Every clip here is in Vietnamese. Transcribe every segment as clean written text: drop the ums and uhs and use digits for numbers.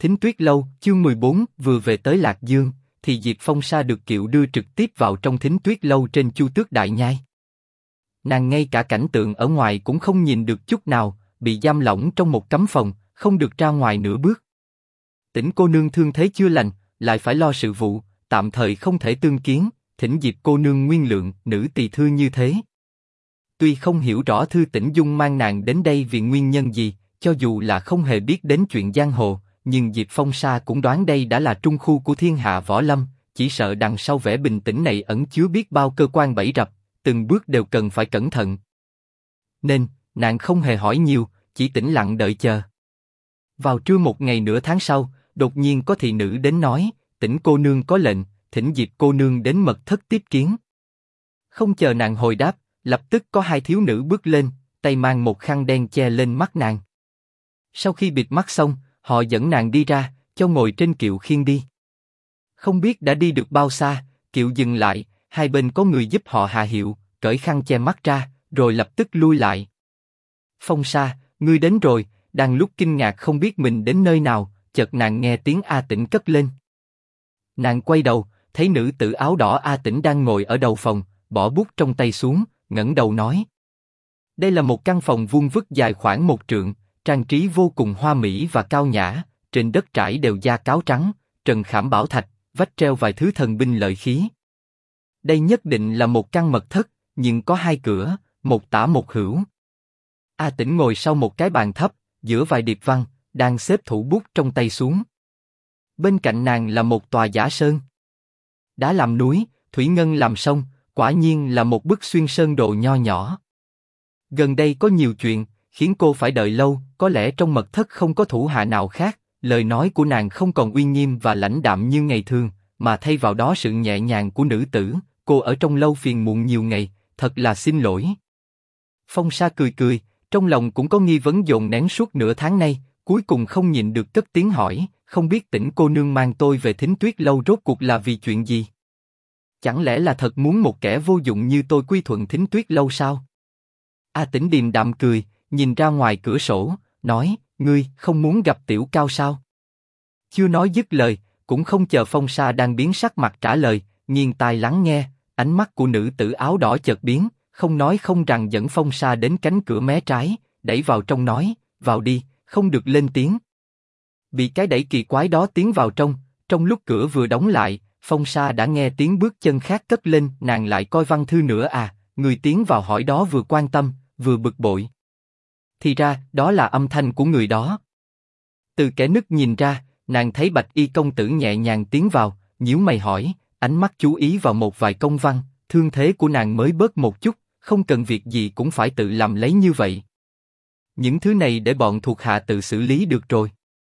Thính Tuyết Lâu, chương 14, vừa về tới Lạc Dương, thì Diệp Phong Sa được Kiệu đưa trực tiếp vào trong Thính Tuyết Lâu trên Chu Tước Đại Nhai. Nàng ngay cả cảnh tượng ở ngoài cũng không nhìn được chút nào, bị giam lỏng trong một cấm phòng, không được ra ngoài nửa bước. Tĩnh cô nương thương thế chưa lành, lại phải lo sự vụ, tạm thời không thể tương kiến, thỉnh Diệp cô nương nguyên lượng, nữ tỳ thư như thế. Tuy không hiểu rõ Thư Tĩnh Dung mang nàng đến đây vì nguyên nhân gì, cho dù là không hề biết đến chuyện giang hồ, nhưng Diệp Phong Sa cũng đoán đây đã là trung khu của thiên hạ võ lâm, chỉ sợ đằng sau vẻ bình tĩnh này ẩn chứa biết bao cơ quan bẫy rập, từng bước đều cần phải cẩn thận. Nên, nàng không hề hỏi nhiều, chỉ tĩnh lặng đợi chờ. Vào trưa một ngày nửa tháng sau, đột nhiên có thị nữ đến nói, Tĩnh cô nương có lệnh, thỉnh Diệp cô nương đến mật thất tiếp kiến. Không chờ nàng hồi đáp, lập tức có hai thiếu nữ bước lên, tay mang một khăn đen che lên mắt nàng. Sau khi bịt mắt xong, họ dẫn nàng đi ra, cho ngồi trên kiệu khiêng đi. Không biết đã đi được bao xa, kiệu dừng lại, hai bên có người giúp họ hạ hiệu, cởi khăn che mắt ra, rồi lập tức lui lại. Phong Sa, ngươi đến rồi. Đang lúc kinh ngạc không biết mình đến nơi nào, chợt nàng nghe tiếng A Tĩnh cất lên. Nàng quay đầu, thấy nữ tử áo đỏ A Tĩnh đang ngồi ở đầu phòng, bỏ bút trong tay xuống, ngẩng đầu nói: đây là một căn phòng vuông vức dài khoảng 1 trượng, trang trí vô cùng hoa mỹ và cao nhã, trên đất trải đều da cáo trắng, trần khảm bảo thạch, vách treo vài thứ thần binh lợi khí. Đây nhất định là một căn mật thất, nhưng có 2 cửa, một tả một hữu. A Tĩnh ngồi sau một cái bàn thấp, giữa vài điệp văn, đang xếp thủ bút trong tay xuống. Bên cạnh nàng là một tòa giả sơn. Đá làm núi, thủy ngân làm sông, quả nhiên là một bức xuyên sơn đồ nho nhỏ. Gần đây có nhiều chuyện, khiến cô phải đợi lâu, có lẽ trong mật thất không có thủ hạ nào khác, lời nói của nàng không còn uy nghiêm và lãnh đạm như ngày thường, mà thay vào đó sự nhẹ nhàng của nữ tử. Cô ở trong lâu phiền muộn nhiều ngày, thật là xin lỗi. Phong Sa cười cười, trong lòng cũng có nghi vấn dồn nén suốt nửa tháng nay, cuối cùng không nhịn được cất tiếng hỏi, không biết Tĩnh cô nương mang tôi về Thính Tuyết Lâu rốt cuộc là vì chuyện gì? Chẳng lẽ là thật muốn một kẻ vô dụng như tôi quy thuận Thính Tuyết Lâu sao? A Tĩnh điềm đạm cười, nhìn ra ngoài cửa sổ, nói, ngươi không muốn gặp Tiểu Cao sao? Chưa nói dứt lời, cũng không chờ Phong Sa đang biến sắc mặt trả lời, nghiêng tai lắng nghe, ánh mắt của nữ tử áo đỏ chợt biến, không nói không rằng dẫn Phong Sa đến cánh cửa mé trái, đẩy vào trong nói, vào đi, không được lên tiếng. Bị cái đẩy kỳ quái đó tiến vào trong lúc cửa vừa đóng lại, Phong Sa đã nghe tiếng bước chân khác cất lên, nàng lại coi văn thư nữa à? Người tiến vào hỏi đó vừa quan tâm, vừa bực bội. Thì ra, đó là âm thanh của người đó. Từ kẽ nứt nhìn ra, nàng thấy Bạch Y công tử nhẹ nhàng tiến vào, nhíu mày hỏi, ánh mắt chú ý vào một vài công văn, thương thế của nàng mới bớt một chút, không cần việc gì cũng phải tự làm lấy như vậy. Những thứ này để bọn thuộc hạ tự xử lý được rồi.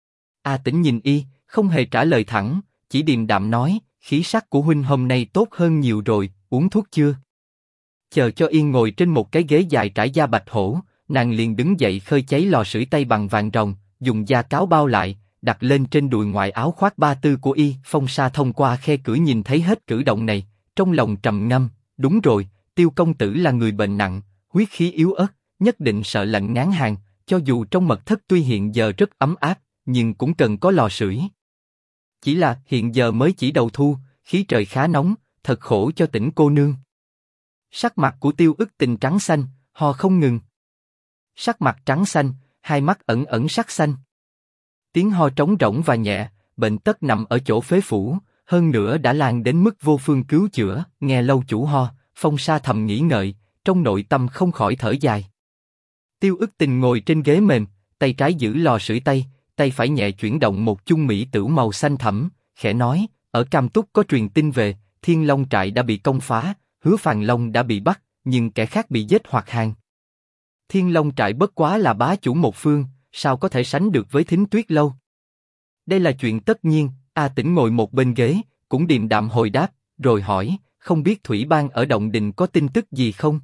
A Tĩnh nhìn y, không hề trả lời thẳng, chỉ điềm đạm nói, khí sắc của huynh hôm nay tốt hơn nhiều rồi, uống thuốc chưa? Chờ cho yên ngồi trên một cái ghế dài trải da bạch hổ, nàng liền đứng dậy khơi cháy lò sưởi tay bằng vàng ròng, dùng da cáo bao lại, đặt lên trên đùi ngoài áo khoác ba tư của y. Phong Sa thông qua khe cửa nhìn thấy hết cử động này, trong lòng trầm ngâm, đúng rồi, Tiêu công tử là người bệnh nặng, huyết khí yếu ớt, nhất định sợ lạnh ngán hàng, cho dù trong mật thất tuy hiện giờ rất ấm áp, nhưng cũng cần có lò sưởi. Chỉ là hiện giờ mới chỉ đầu thu, khí trời khá nóng, thật khổ cho Tĩnh cô nương. Sắc mặt của Tiêu Ức Tình trắng xanh, ho không ngừng. Sắc mặt trắng xanh, hai mắt ẩn ẩn sắc xanh. Tiếng ho trống rỗng và nhẹ, bệnh tất nằm ở chỗ phế phủ, hơn nữa đã lan đến mức vô phương cứu chữa. Nghe lâu chủ ho, Phong Sa thầm nghĩ ngợi, trong nội tâm không khỏi thở dài. Tiêu Ức Tình ngồi trên ghế mềm, tay trái giữ lò sưởi tay, tay phải nhẹ chuyển động một chung mỹ tử màu xanh thẫm, khẽ nói, ở Cam Túc có truyền tin về, Thiên Long trại đã bị công phá, Hứa Phàn Long đã bị bắt, nhưng kẻ khác bị giết hoặc hàng. Thiên Long trại bất quá là bá chủ một phương, sao có thể sánh được với Thính Tuyết Lâu? Đây là chuyện tất nhiên. A Tĩnh ngồi một bên ghế, cũng điềm đạm hồi đáp, rồi hỏi, không biết Thủy Bang ở Động Đình có tin tức gì không?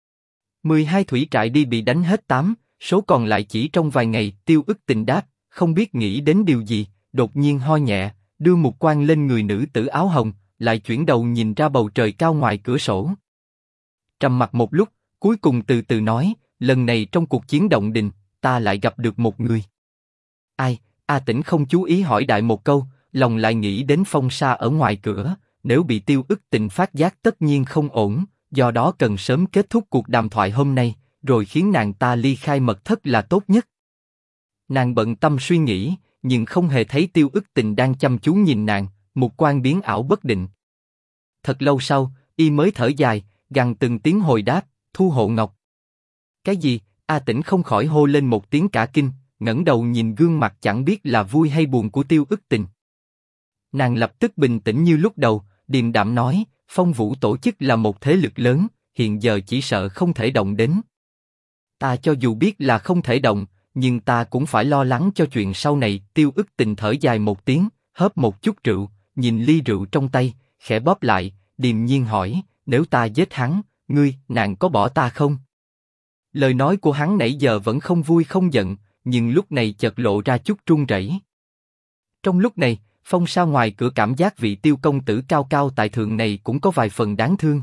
12 thủy trại đi bị đánh hết 8, số còn lại chỉ trong vài ngày. Tiêu Ức Tình đáp, không biết nghĩ đến điều gì, đột nhiên ho nhẹ, đưa mục quang lên người nữ tử áo hồng, lại chuyển đầu nhìn ra bầu trời cao ngoài cửa sổ. Trầm mặc một lúc, cuối cùng từ từ nói, lần này trong cuộc chiến Động Đình, ta lại gặp được một người. Ai? A Tĩnh không chú ý hỏi đại một câu, lòng lại nghĩ đến Phong Sa ở ngoài cửa, nếu bị Tiêu Ức Tình phát giác tất nhiên không ổn, do đó cần sớm kết thúc cuộc đàm thoại hôm nay, rồi khiến nàng ta ly khai mật thất là tốt nhất. Nàng bận tâm suy nghĩ, nhưng không hề thấy Tiêu Ức Tình đang chăm chú nhìn nàng, mục quan biến ảo bất định. Thật lâu sau, y mới thở dài, gằn từng tiếng hồi đáp, Thu Hộ Ngọc. Cái gì? A Tĩnh không khỏi hô lên một tiếng cả kinh, ngẩng đầu nhìn gương mặt chẳng biết là vui hay buồn của Tiêu Ức Tình. Nàng lập tức bình tĩnh như lúc đầu, điềm đạm nói, Phong Vũ tổ chức là một thế lực lớn, hiện giờ chỉ sợ không thể động đến. Ta cho dù biết là không thể động, nhưng ta cũng phải lo lắng cho chuyện sau này. Tiêu Ức Tình thở dài một tiếng, hớp một chút rượu, nhìn ly rượu trong tay, khẽ bóp lại, điềm nhiên hỏi, nếu ta giết hắn, nàng có bỏ ta không? Lời nói của hắn nãy giờ vẫn không vui không giận, nhưng lúc này chợt lộ ra chút run rẩy. Trong lúc này, Phong Sa ngoài cửa cảm giác vị Tiêu công tử cao cao tại thượng này cũng có vài phần đáng thương.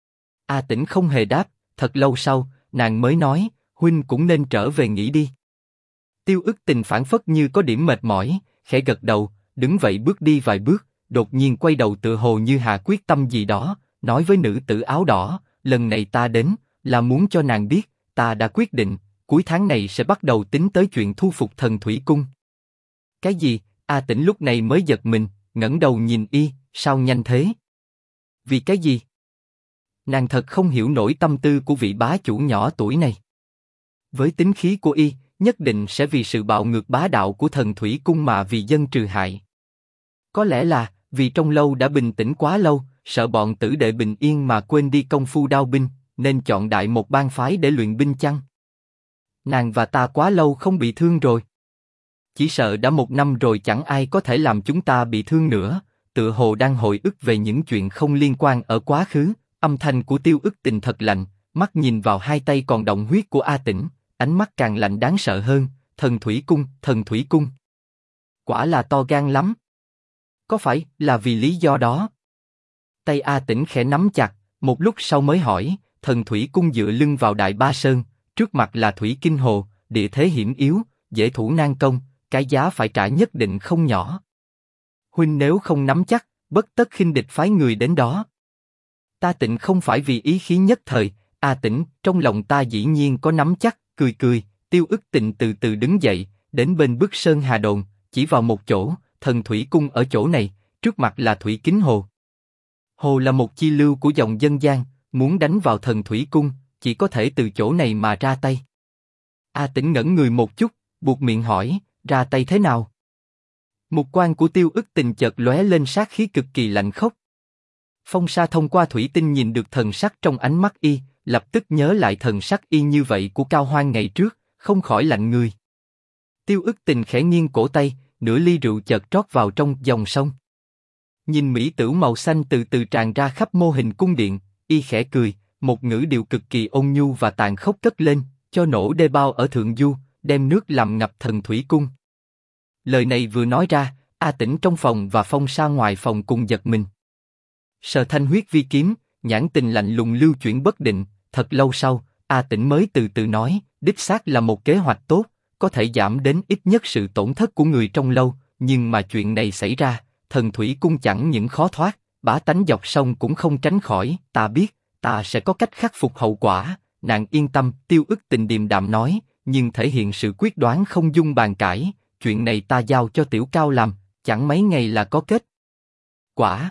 A Tĩnh không hề đáp, thật lâu sau, nàng mới nói, huynh cũng nên trở về nghỉ đi. Tiêu Ức Tình phảng phất như có điểm mệt mỏi, khẽ gật đầu, đứng vậy bước đi vài bước, đột nhiên quay đầu tựa hồ như hạ quyết tâm gì đó, nói với nữ tử áo đỏ, lần này ta đến, là muốn cho nàng biết, ta đã quyết định, cuối tháng này sẽ bắt đầu tính tới chuyện thu phục Thần Thủy Cung. Cái gì? A Tĩnh lúc này mới giật mình, ngẩng đầu nhìn y, sao nhanh thế? Vì cái gì? Nàng thật không hiểu nổi tâm tư của vị bá chủ nhỏ tuổi này. Với tính khí của y, nhất định sẽ vì sự bạo ngược bá đạo của Thần Thủy Cung mà vì dân trừ hại. Có lẽ là vì trong lâu đã bình tĩnh quá lâu, sợ bọn tử đệ bình yên mà quên đi công phu đao binh, nên chọn đại một bang phái để luyện binh chăng? Nàng và ta quá lâu không bị thương rồi. Chỉ sợ đã 1 năm rồi chẳng ai có thể làm chúng ta bị thương nữa. Tựa hồ đang hồi ức về những chuyện không liên quan ở quá khứ. Âm thanh của Tiêu Ức Tình thật lạnh, mắt nhìn vào hai tay còn đọng huyết của A Tĩnh, ánh mắt càng lạnh đáng sợ hơn. Thần Thủy Cung. Quả là to gan lắm. Có phải là vì lý do đó? Tay A Tĩnh khẽ nắm chặt, một lúc sau mới hỏi, Thần Thủy Cung dựa lưng vào Đại Ba Sơn, trước mặt là Thủy Kinh Hồ, địa thế hiểm yếu, dễ thủ nan công, cái giá phải trả nhất định không nhỏ. Huynh nếu không nắm chắc, bất tất khinh địch phái người đến đó. Ta Tịnh không phải vì ý khí nhất thời, A Tĩnh, trong lòng ta dĩ nhiên có nắm chắc. Cười, Tiêu Ức Tình từ từ đứng dậy, đến bên bức sơn hà đồn, chỉ vào một chỗ, Thần Thủy Cung ở chỗ này, trước mặt là Thủy Kính Hồ. Hồ là một chi lưu của dòng dân gian, muốn đánh vào Thần Thủy Cung, chỉ có thể từ chỗ này mà ra tay. A Tĩnh ngẩn người một chút, buột miệng hỏi, ra tay thế nào? Mục quan của Tiêu Ức Tình chợt lóe lên sát khí cực kỳ lạnh khốc. Phong Sa thông qua thủy tinh nhìn được thần sắc trong ánh mắt y, lập tức nhớ lại thần sắc y như vậy của Cao Hoan ngày trước, không khỏi lạnh người. Tiêu Ức Tình khẽ nghiêng cổ tay, nửa ly rượu chợt trót vào trong dòng sông. Nhìn mỹ tử màu xanh từ từ tràn ra khắp mô hình cung điện, y khẽ cười, một ngữ điệu cực kỳ ôn nhu và tàn khốc cất lên, cho nổ đê bao ở thượng du, đem nước làm ngập Thần Thủy Cung. Lời này vừa nói ra, A Tĩnh trong phòng và Phong Sa ngoài phòng cùng giật mình. Sờ thanh huyết vi kiếm, nhãn tình lạnh lùng lưu chuyển bất định. Thật lâu sau, A Tĩnh mới từ từ nói, đích xác là một kế hoạch tốt, có thể giảm đến ít nhất sự tổn thất của người trong lâu. Nhưng mà chuyện này xảy ra, Thần Thủy Cung chẳng những khó thoát, bá tánh dọc sông cũng không tránh khỏi. Ta biết, ta sẽ có cách khắc phục hậu quả. Nàng yên tâm, Tiêu Ức Tình điềm đạm nói, nhưng thể hiện sự quyết đoán không dung bàn cãi. Chuyện này ta giao cho Tiểu Cao làm, chẳng mấy ngày là có kết quả.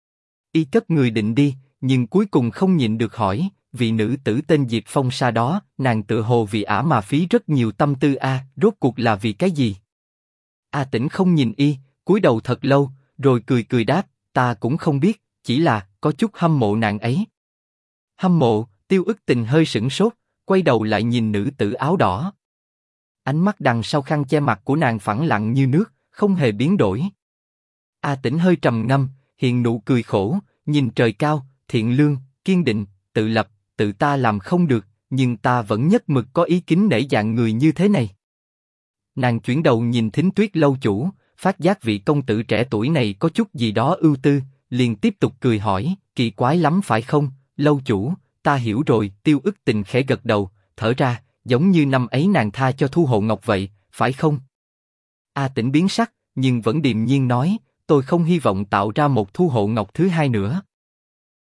Y cất người định đi, nhưng cuối cùng không nhịn được hỏi, vị nữ tử tên Diệp Phong Sa đó, nàng tựa hồ vì ả mà phí rất nhiều tâm tư rốt cuộc là vì cái gì? A Tĩnh không nhìn y, cúi đầu thật lâu, rồi cười đáp, ta cũng không biết, chỉ là có chút hâm mộ nàng ấy. Hâm mộ? Tiêu Ức Tình hơi sửng sốt, quay đầu lại nhìn nữ tử áo đỏ. Ánh mắt đằng sau khăn che mặt của nàng phẳng lặng như nước, không hề biến đổi. A Tĩnh hơi trầm ngâm, hiện nụ cười khổ, nhìn trời cao, thiện lương, kiên định, tự lập, tự ta làm không được, nhưng ta vẫn nhất mực có ý kính nể dạng người như thế này. Nàng chuyển đầu nhìn Thính Tuyết lâu chủ, phát giác vị công tử trẻ tuổi này có chút gì đó ưu tư, liền tiếp tục cười hỏi, kỳ quái lắm phải không, lâu chủ, ta hiểu rồi. Tiêu Ức Tình khẽ gật đầu, thở ra, giống như năm ấy nàng tha cho Thu Hộ Ngọc vậy, phải không? A Tĩnh biến sắc, nhưng vẫn điềm nhiên nói, tôi không hy vọng tạo ra một thu hộ ngọc thứ hai nữa.